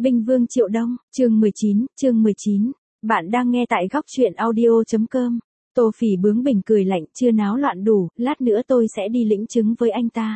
Binh Vương Triệu Đông, chương 19. Bạn đang nghe tại góc truyện audio.com. Tô Phỉ bướng bỉnh cười lạnh, chưa náo loạn đủ, lát nữa tôi sẽ đi lĩnh chứng với anh ta.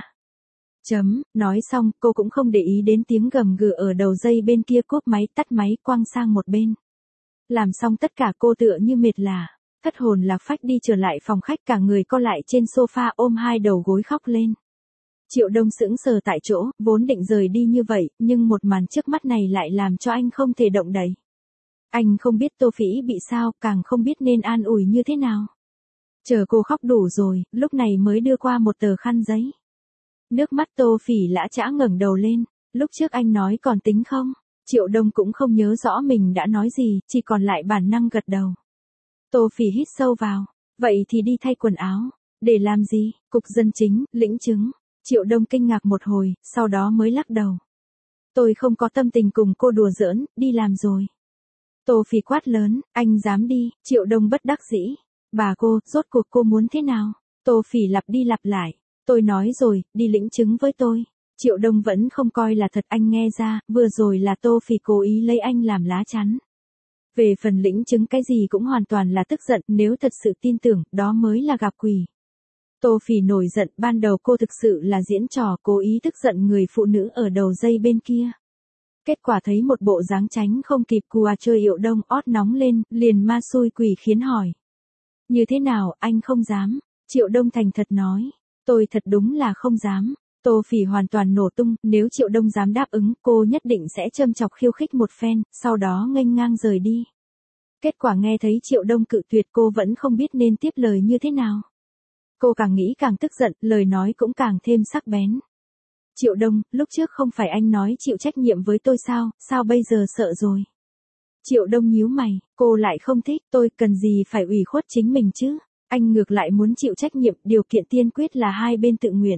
Nói xong, cô cũng không để ý đến tiếng gầm gừ ở đầu dây bên kia, cúp máy, tắt máy, quăng sang một bên. Làm xong tất cả, cô tựa như mệt lả, thất hồn lạc phách đi trở lại phòng khách, cả người co lại trên sofa ôm hai đầu gối khóc lên. Triệu Đông sững sờ tại chỗ, vốn định rời đi như vậy, nhưng một màn trước mắt này lại làm cho anh không thể động đậy. Anh không biết Tô Phỉ bị sao, càng không biết nên an ủi như thế nào. Chờ cô khóc đủ rồi, lúc này mới đưa qua một tờ khăn giấy. Nước mắt Tô Phỉ lã chã ngẩng đầu lên, lúc trước anh nói còn tính không? Triệu Đông cũng không nhớ rõ mình đã nói gì, chỉ còn lại bản năng gật đầu. Tô Phỉ hít sâu vào, vậy thì đi thay quần áo. Để làm gì? Cục dân chính, lĩnh chứng. Triệu Đông kinh ngạc một hồi, sau đó mới lắc đầu. Tôi không có tâm tình cùng cô đùa giỡn, đi làm rồi. Tô Phỉ quát lớn, anh dám đi? Triệu Đông bất đắc dĩ. Bà cô, rốt cuộc cô muốn thế nào? Tô Phỉ lặp đi lặp lại. Tôi nói rồi, đi lĩnh chứng với tôi. Triệu Đông vẫn không coi là thật, anh nghe ra, vừa rồi là Tô Phỉ cố ý lấy anh làm lá chắn. Về phần lĩnh chứng cái gì cũng hoàn toàn là tức giận, nếu thật sự tin tưởng, đó mới là gặp quỷ. Tô Phỉ nổi giận, ban đầu cô thực sự là diễn trò, cố ý tức giận người phụ nữ ở đầu dây bên kia. Kết quả thấy một bộ dáng tránh không kịp cùa chơi Triệu Đông ót nóng lên, liền ma xui quỷ khiến hỏi. Như thế nào, anh không dám? Triệu Đông thành thật nói. Tôi thật đúng là không dám. Tô Phỉ hoàn toàn nổ tung, nếu Triệu Đông dám đáp ứng, cô nhất định sẽ châm chọc khiêu khích một phen, sau đó nghênh ngang rời đi. Kết quả nghe thấy Triệu Đông cự tuyệt, cô vẫn không biết nên tiếp lời như thế nào. Cô càng nghĩ càng tức giận, lời nói cũng càng thêm sắc bén. Triệu Đông, lúc trước không phải anh nói chịu trách nhiệm với tôi sao bây giờ sợ rồi? Triệu Đông nhíu mày, cô lại không thích, tôi cần gì phải ủy khuất chính mình chứ? Anh ngược lại muốn chịu trách nhiệm, điều kiện tiên quyết là hai bên tự nguyện.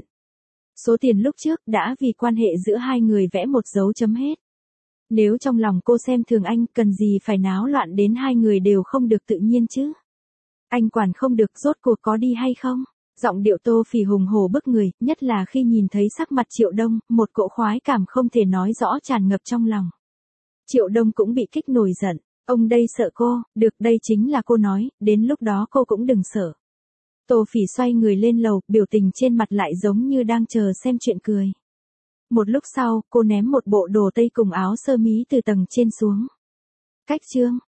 Số tiền lúc trước đã vì quan hệ giữa hai người vẽ một dấu chấm hết. Nếu trong lòng cô xem thường anh, cần gì phải náo loạn đến hai người đều không được tự nhiên chứ? Anh quản không được, rốt cuộc có đi hay không? Giọng điệu Tô Phỉ hùng hổ bức người, nhất là khi nhìn thấy sắc mặt Triệu Đông, một cỗ khoái cảm không thể nói rõ tràn ngập trong lòng. Triệu Đông cũng bị kích nổi giận, ông đây sợ cô, được, đây chính là cô nói, đến lúc đó cô cũng đừng sợ. Tô Phỉ xoay người lên lầu, biểu tình trên mặt lại giống như đang chờ xem chuyện cười. Một lúc sau, cô ném một bộ đồ tây cùng áo sơ mí từ tầng trên xuống. Cách chương,